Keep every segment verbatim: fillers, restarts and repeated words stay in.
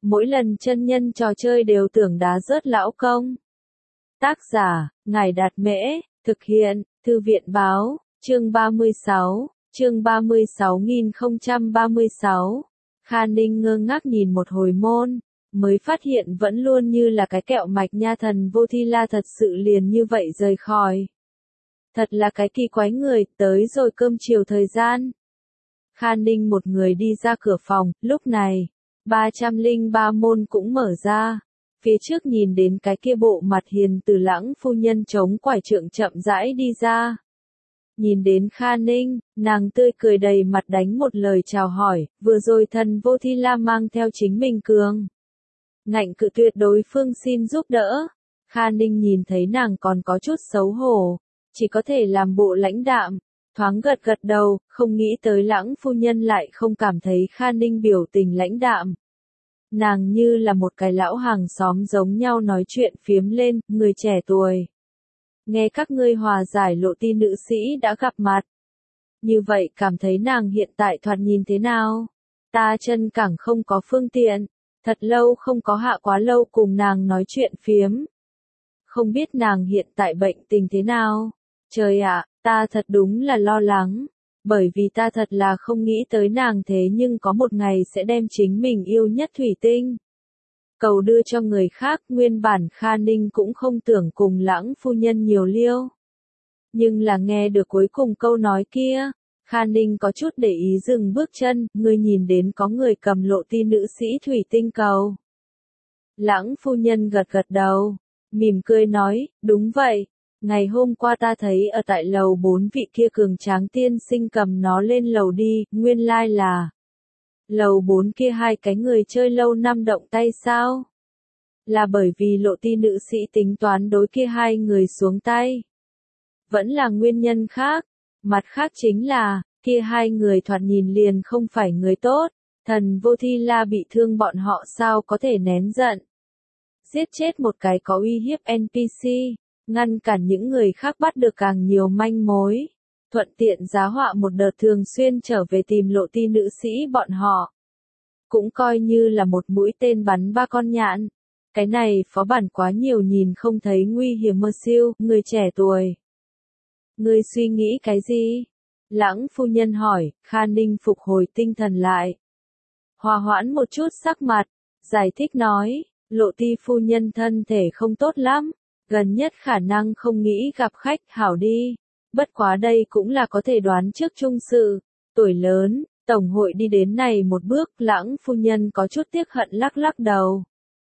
mỗi lần chân nhân trò chơi đều tưởng đá rớt lão công. Tác giả, Ngài Đạt Mễ, thực hiện, Thư viện Báo, chương ba mươi sáu, chương ba mươi sáu nghìn không trăm ba mươi sáu. Kha Ninh ngơ ngác nhìn một hồi môn, mới phát hiện vẫn luôn như là cái kẹo mạch nha, thần Vô Thi La thật sự liền như vậy rời khỏi. Thật là cái kỳ quái người, tới rồi cơm chiều thời gian. Kha Ninh một người đi ra cửa phòng, lúc này, ba trăm lẻ ba môn cũng mở ra. Phía trước nhìn đến cái kia bộ mặt hiền từ Lãng phu nhân chống quải trượng chậm rãi đi ra. Nhìn đến Kha Ninh, nàng tươi cười đầy mặt đánh một lời chào hỏi, vừa rồi thần Vô Thi La mang theo chính mình cường ngạnh cự tuyệt đối phương xin giúp đỡ. Kha Ninh nhìn thấy nàng còn có chút xấu hổ, chỉ có thể làm bộ lãnh đạm, thoáng gật gật đầu, không nghĩ tới Lãng phu nhân lại không cảm thấy Kha Ninh biểu tình lãnh đạm. Nàng như là một cái lão hàng xóm giống nhau nói chuyện phiếm lên, người trẻ tuổi. Nghe các ngươi hòa giải Lộ Ti nữ sĩ đã gặp mặt. Như vậy cảm thấy nàng hiện tại thoạt nhìn thế nào? Ta chân cẳng không có phương tiện, thật lâu không có hạ quá lâu cùng nàng nói chuyện phiếm. Không biết nàng hiện tại bệnh tình thế nào? Trời ạ, ta thật đúng là lo lắng. Bởi vì ta thật là không nghĩ tới nàng thế nhưng có một ngày sẽ đem chính mình yêu nhất thủy tinh cầu đưa cho người khác. Nguyên bản Kha Ninh cũng không tưởng cùng Lãng phu nhân nhiều liêu. Nhưng là nghe được cuối cùng câu nói kia, Kha Ninh có chút để ý dừng bước chân, ngươi nhìn đến có người cầm Lộ Ti nữ sĩ thủy tinh cầu. Lãng phu nhân gật gật đầu, mỉm cười nói, đúng vậy. Ngày hôm qua ta thấy ở tại lầu bốn vị kia cường tráng tiên sinh cầm nó lên lầu đi, nguyên lai là lầu bốn kia hai cái người chơi lâu năm động tay sao? Là bởi vì Lộ Ti nữ sĩ tính toán đối kia hai người xuống tay. Vẫn là nguyên nhân khác, mặt khác chính là, kia hai người thoạt nhìn liền không phải người tốt, thần Vô Thi La bị thương bọn họ sao có thể nén giận. Giết chết một cái có uy hiếp en pê xê. Ngăn cản những người khác bắt được càng nhiều manh mối, thuận tiện giá họa một đợt thường xuyên trở về tìm Lộ Ti nữ sĩ bọn họ. Cũng coi như là một mũi tên bắn ba con nhạn. Cái này phó bản quá nhiều nhìn không thấy nguy hiểm mơ siêu, người trẻ tuổi. Người suy nghĩ cái gì? Lãng phu nhân hỏi. Kha Ninh phục hồi tinh thần lại. Hòa hoãn một chút sắc mặt, giải thích nói, Lộ Ti phu nhân thân thể không tốt lắm. Gần nhất khả năng không nghĩ gặp khách, hảo đi. Bất quá đây cũng là có thể đoán trước chung sự. Tuổi lớn, tổng hội đi đến này một bước. Lãng phu nhân có chút tiếc hận lắc lắc đầu.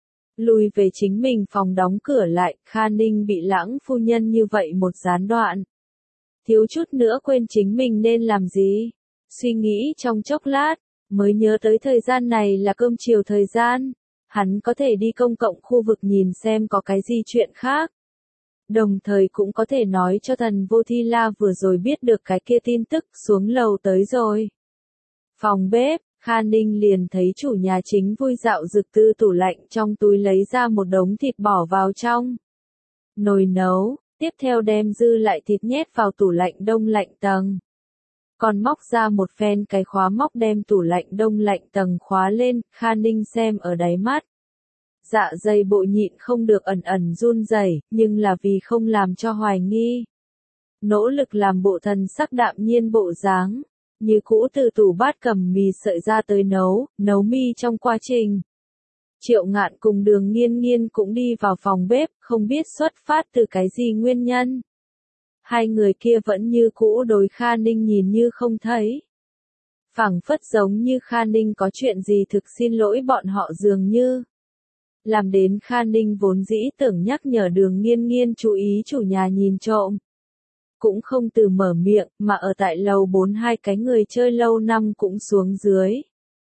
Lùi về chính mình phòng đóng cửa lại. Kha Ninh bị Lãng phu nhân như vậy một gián đoạn. Thiếu chút nữa quên chính mình nên làm gì. Suy nghĩ trong chốc lát, mới nhớ tới thời gian này là cơm chiều thời gian. Hắn có thể đi công cộng khu vực nhìn xem có cái gì chuyện khác. Đồng thời cũng có thể nói cho thần Vô Thi La vừa rồi biết được cái kia tin tức, xuống lầu tới rồi. Phòng bếp, Kha Ninh liền thấy chủ nhà chính vui dạo rực từ tủ lạnh trong túi lấy ra một đống thịt bỏ vào trong nồi nấu, tiếp theo đem dư lại thịt nhét vào tủ lạnh đông lạnh tầng. Còn móc ra một phen cái khóa móc đem tủ lạnh đông lạnh tầng khóa lên. Kha Ninh xem ở đáy mắt. Dạ dày bộ nhịn không được ẩn ẩn run rẩy, nhưng là vì không làm cho hoài nghi. Nỗ lực làm bộ thần sắc đạm nhiên bộ dáng, như cũ từ tủ bát cầm mì sợi ra tới nấu, nấu mì trong quá trình. Triệu Ngạn cùng Đường Nghiên Nghiên cũng đi vào phòng bếp, không biết xuất phát từ cái gì nguyên nhân. Hai người kia vẫn như cũ đối Kha Ninh nhìn như không thấy. Phảng phất giống như Kha Ninh có chuyện gì thực xin lỗi bọn họ dường như. Làm đến Kha Ninh vốn dĩ tưởng nhắc nhở Đường Nghiên Nghiên chú ý chủ nhà nhìn trộm. Cũng không từ mở miệng, mà ở tại lầu bốn hai cái người chơi lâu năm cũng xuống dưới.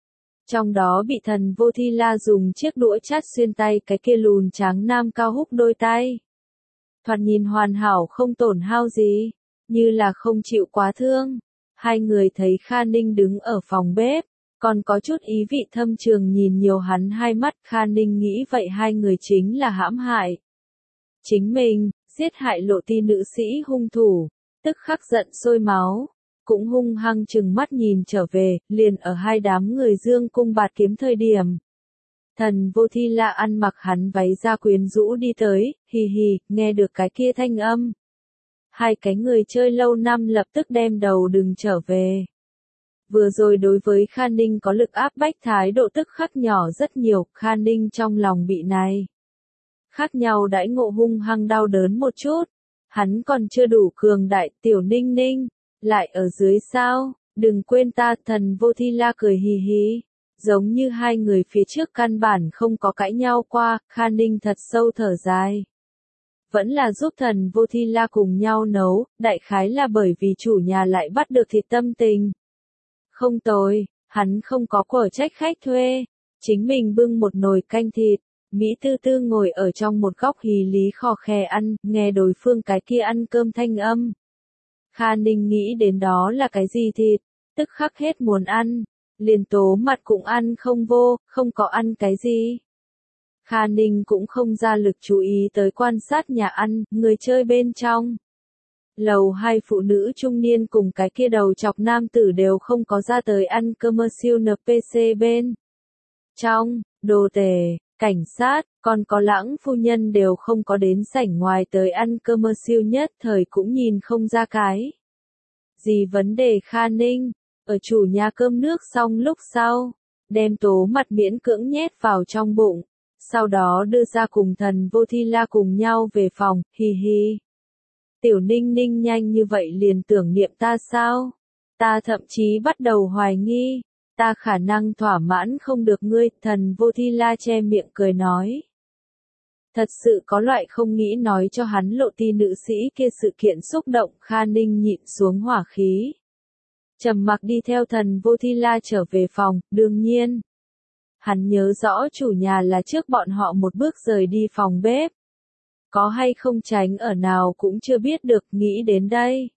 Trong đó bị thần Vô Thi La dùng chiếc đũa chát xuyên tay cái kia lùn trắng nam cao húc đôi tay. Thoạt nhìn hoàn hảo không tổn hao gì, như là không chịu quá thương. Hai người thấy Kha Ninh đứng ở phòng bếp, còn có chút ý vị thâm trường nhìn nhiều hắn hai mắt. Kha Ninh nghĩ vậy hai người chính là hãm hại chính mình, giết hại Lộ Ti nữ sĩ hung thủ, tức khắc giận sôi máu, cũng hung hăng chừng mắt nhìn trở về, liền ở hai đám người dương cung bạt kiếm thời điểm. Thần Vô Thi La ăn mặc hắn váy da quyến rũ đi tới, hì hì, nghe được cái kia thanh âm. Hai cái người chơi lâu năm lập tức đem đầu đừng trở về. Vừa rồi đối với Kha Ninh có lực áp bách thái độ tức khắc nhỏ rất nhiều, Kha Ninh trong lòng bị này. Khác nhau đãi ngộ hung hăng đau đớn một chút. Hắn còn chưa đủ cường đại, tiểu Ninh Ninh, lại ở dưới sao, đừng quên ta, Thần Vô Thi La cười hì hì. Giống như hai người phía trước căn bản không có cãi nhau qua, Kha Ninh thật sâu thở dài. Vẫn là giúp Thần Vô Thi La cùng nhau nấu, đại khái là bởi vì chủ nhà lại bắt được thịt tâm tình. Không tồi, hắn không có quở trách khách thuê, chính mình bưng một nồi canh thịt, Mỹ tư tư ngồi ở trong một góc hì lý khò khè ăn, nghe đối phương cái kia ăn cơm thanh âm. Kha Ninh nghĩ đến đó là cái gì thịt, tức khắc hết muốn ăn, liền tố mặt cũng ăn không vô, không có ăn cái gì. Kha Ninh cũng không ra lực chú ý tới quan sát nhà ăn, người chơi bên trong. Lầu hai phụ nữ trung niên cùng cái kia đầu chọc nam tử đều không có ra tới ăn commercial en pê xê bên. Trong, đồ tể, cảnh sát, còn có lãng phu nhân đều không có đến sảnh ngoài tới ăn commercial nhất thời cũng nhìn không ra cái. Gì vấn đề Kha Ninh, ở chủ nhà cơm nước xong lúc sau, đem tố mặt miễn cưỡng nhét vào trong bụng, sau đó đưa ra cùng Thần Vô Thi La cùng nhau về phòng, hì hì. Tiểu Ninh Ninh nhanh như vậy liền tưởng niệm ta sao? Ta thậm chí bắt đầu hoài nghi, ta khả năng thỏa mãn không được ngươi, Thần Vô Thi La che miệng cười nói. Thật sự có loại không nghĩ nói cho hắn lộ ti nữ sĩ kia sự kiện xúc động, Kha Ninh nhịn xuống hỏa khí. Trầm mặc đi theo Thần Vô Thi La trở về phòng, đương nhiên. Hắn nhớ rõ chủ nhà là trước bọn họ một bước rời đi phòng bếp. Có hay không tránh ở nào cũng chưa biết được, nghĩ đến đây.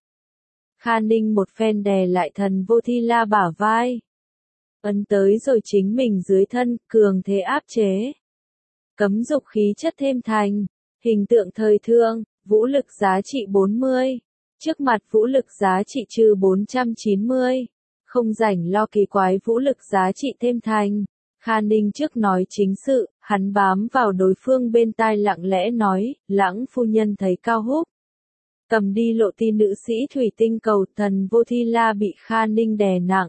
Kha Ninh một phen đè lại Thần Vô Thi La bả vai. Ấn tới rồi chính mình dưới thân, cường thế áp chế. Cấm dục khí chất thêm thành, hình tượng thời thượng, vũ lực giá trị bốn mươi. Trước mặt vũ lực giá trị trừ bốn trăm chín mươi. Không rảnh lo kỳ quái vũ lực giá trị thêm thành. Kha Ninh trước nói chính sự, hắn bám vào đối phương bên tai lặng lẽ nói, lãng phu nhân thấy Cao Húc. Cầm đi lộ ti nữ sĩ thủy tinh cầu, Thần Vô Thi La bị Kha Ninh đè nặng.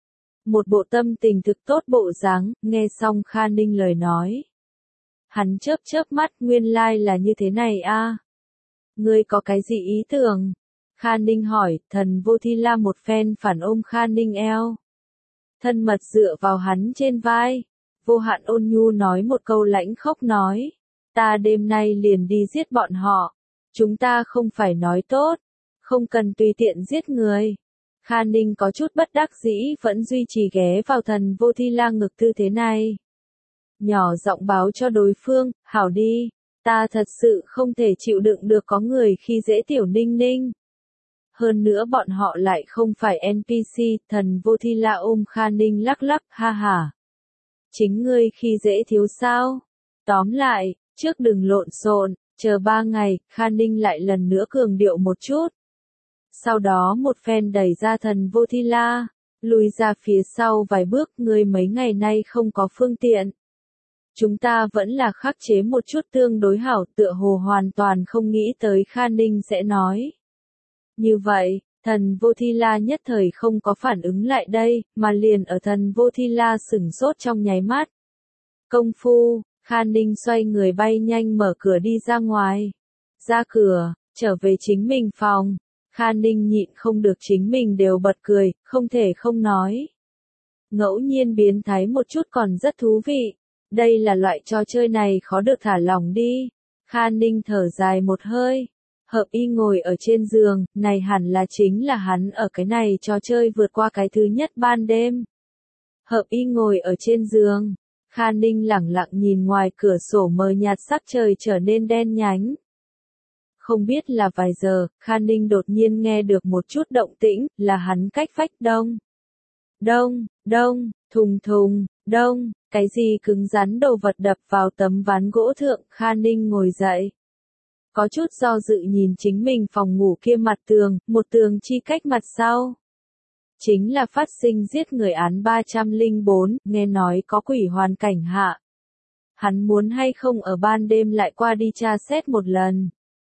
Một bộ tâm tình thực tốt bộ dáng, nghe xong Kha Ninh lời nói. Hắn chớp chớp mắt, nguyên lai là như thế này a. Ngươi có cái gì ý tưởng? Kha Ninh hỏi, Thần Vô Thi La một phen phản ôm Kha Ninh eo. Thân mật dựa vào hắn trên vai. Vô Hạn ôn nhu nói một câu lãnh khốc nói. Ta đêm nay liền đi giết bọn họ. Chúng ta không phải nói tốt. Không cần tùy tiện giết người. Kha Ninh có chút bất đắc dĩ vẫn duy trì ghé vào Thần Vô Thi La ngực tư thế này. Nhỏ giọng báo cho đối phương, hảo đi. Ta thật sự không thể chịu đựng được có người khi dễ tiểu Ninh Ninh. Hơn nữa bọn họ lại không phải en pê xê, Thần Vô Thi La ôm Kha Ninh lắc lắc, ha ha. Chính ngươi khi dễ thiếu sao? Tóm lại, trước đừng lộn xộn, chờ ba ngày, Kha Ninh lại lần nữa cường điệu một chút. Sau đó một phen đẩy ra Thần Vô Thi La, lùi ra phía sau vài bước, ngươi mấy ngày nay không có phương tiện. Chúng ta vẫn là khắc chế một chút tương đối hảo, tựa hồ hoàn toàn không nghĩ tới Kha Ninh sẽ nói. Như vậy, Thần Vô Thi La nhất thời không có phản ứng lại đây, mà liền ở Thần Vô Thi La sửng sốt trong nháy mắt. Công phu, Kha Ninh xoay người bay nhanh mở cửa đi ra ngoài. Ra cửa, trở về chính mình phòng. Kha Ninh nhịn không được chính mình đều bật cười, không thể không nói. Ngẫu nhiên biến thái một chút còn rất thú vị. Đây là loại trò chơi này khó được thả lỏng đi. Kha Ninh thở dài một hơi. Hợp Y ngồi ở trên giường, này hẳn là chính là hắn ở cái này trò chơi vượt qua cái thứ nhất ban đêm. Hợp Y ngồi ở trên giường. Kha Ninh lẳng lặng nhìn ngoài cửa sổ mờ nhạt, sắc trời trở nên đen nhánh. Không biết là vài giờ, Kha Ninh đột nhiên nghe được một chút động tĩnh, là hắn cách vách đông. Đông, đông, thùng thùng, đông, cái gì cứng rắn đồ vật đập vào tấm ván gỗ thượng, Kha Ninh ngồi dậy. Có chút do dự nhìn chính mình phòng ngủ kia mặt tường, một tường chi cách mặt sau. Chính là phát sinh giết người án ba trăm lẻ bốn, nghe nói có quỷ hoàn cảnh hạ. Hắn muốn hay không ở ban đêm lại qua đi tra xét một lần.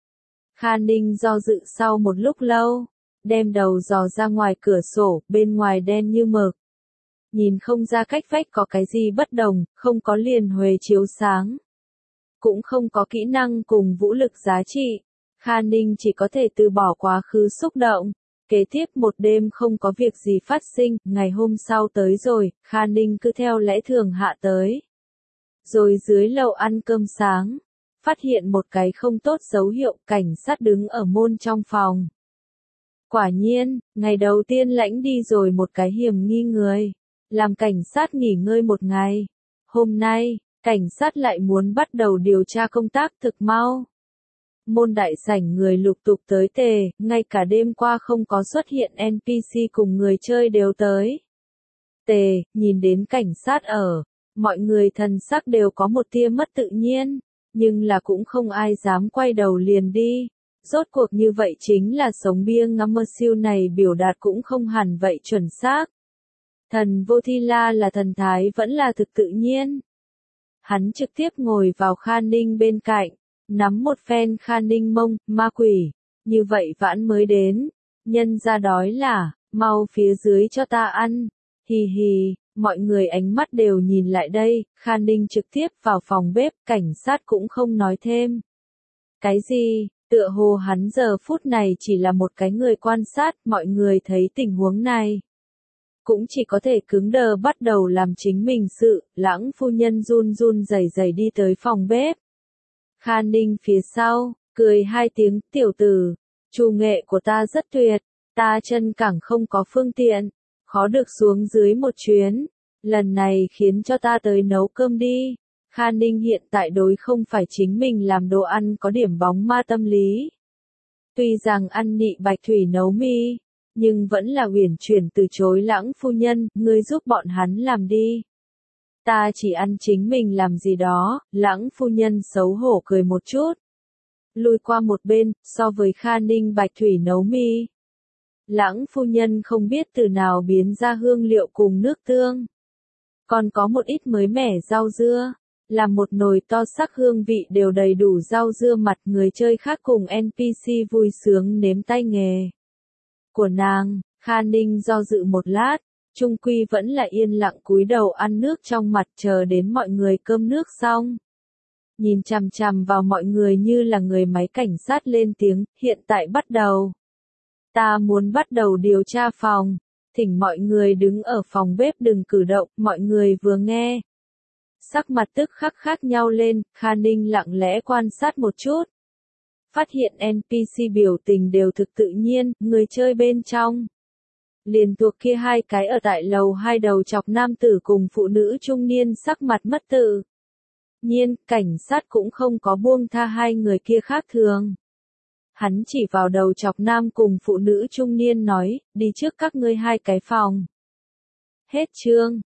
Kha Ninh do dự sau một lúc lâu, đem đầu dò ra ngoài cửa sổ, bên ngoài đen như mực. Nhìn không ra cách vách có cái gì bất đồng, không có liền huề chiếu sáng. Cũng không có kỹ năng cùng vũ lực giá trị. Kha Ninh chỉ có thể từ bỏ quá khứ xúc động. Kế tiếp một đêm không có việc gì phát sinh, ngày hôm sau tới rồi, Kha Ninh cứ theo lẽ thường hạ tới. Rồi dưới lầu ăn cơm sáng, phát hiện một cái không tốt dấu hiệu, cảnh sát đứng ở môn trong phòng. Quả nhiên, ngày đầu tiên lãnh đi rồi một cái hiểm nghi người, làm cảnh sát nghỉ ngơi một ngày. Hôm nay, cảnh sát lại muốn bắt đầu điều tra công tác thực mau. Môn đại sảnh người lục tục tới tề, ngay cả đêm qua không có xuất hiện en pê xê cùng người chơi đều tới. Tề, nhìn đến cảnh sát ở, mọi người thần sắc đều có một tia mất tự nhiên, nhưng là cũng không ai dám quay đầu liền đi. Rốt cuộc như vậy chính là sống bia ngắm mơ siêu này biểu đạt cũng không hẳn vậy chuẩn xác. Thần vô thi la là thần thái vẫn là thực tự nhiên. Hắn trực tiếp ngồi vào Kha Ninh bên cạnh, nắm một phen Kha Ninh mông, ma quỷ, như vậy vãn mới đến, nhân ra đói là, mau phía dưới cho ta ăn, hì hì, mọi người ánh mắt đều nhìn lại đây, Kha Ninh trực tiếp vào phòng bếp, cảnh sát cũng không nói thêm. Cái gì, tựa hồ hắn giờ phút này chỉ là một cái người quan sát, mọi người thấy tình huống này. Cũng chỉ có thể cứng đờ bắt đầu làm chính mình sự, Lãng phu nhân run run rẩy rẩy đi tới phòng bếp. Kha Ninh phía sau, cười hai tiếng, tiểu tử, chủ nghệ của ta rất tuyệt, ta chân cẳng không có phương tiện, khó được xuống dưới một chuyến, lần này khiến cho ta tới nấu cơm đi. Kha Ninh hiện tại đối không phải chính mình làm đồ ăn có điểm bóng ma tâm lý. Tuy rằng ăn nị bạch thủy nấu mi, nhưng vẫn là uyển chuyển từ chối Lãng phu nhân, ngươi giúp bọn hắn làm đi. Ta chỉ ăn chính mình làm gì đó, Lãng phu nhân xấu hổ cười một chút. Lùi qua một bên, so với Kha Ninh bạch thủy nấu mi. Lãng phu nhân không biết từ nào biến ra hương liệu cùng nước tương. Còn có một ít mới mẻ rau dưa, làm một nồi to sắc hương vị đều đầy đủ rau dưa mặt người chơi khác cùng en pê xê vui sướng nếm tay nghề của nàng. Kha Ninh do dự một lát, chung quy vẫn là yên lặng cúi đầu ăn nước trong mặt chờ đến mọi người cơm nước xong. Nhìn chằm chằm vào mọi người như là người máy cảnh sát lên tiếng, hiện tại bắt đầu. Ta muốn bắt đầu điều tra phòng, thỉnh mọi người đứng ở phòng bếp đừng cử động, mọi người vừa nghe. Sắc mặt tức khắc khác nhau lên, Kha Ninh lặng lẽ quan sát một chút. Phát hiện en pê xê biểu tình đều thực tự nhiên, người chơi bên trong. Liền thuộc kia hai cái ở tại lầu hai đầu chọc nam tử cùng phụ nữ trung niên sắc mặt mất tự nhiên, cảnh sát cũng không có buông tha hai người kia khác thường. Hắn chỉ vào đầu chọc nam cùng phụ nữ trung niên nói, đi trước các ngươi hai cái phòng. Hết chương.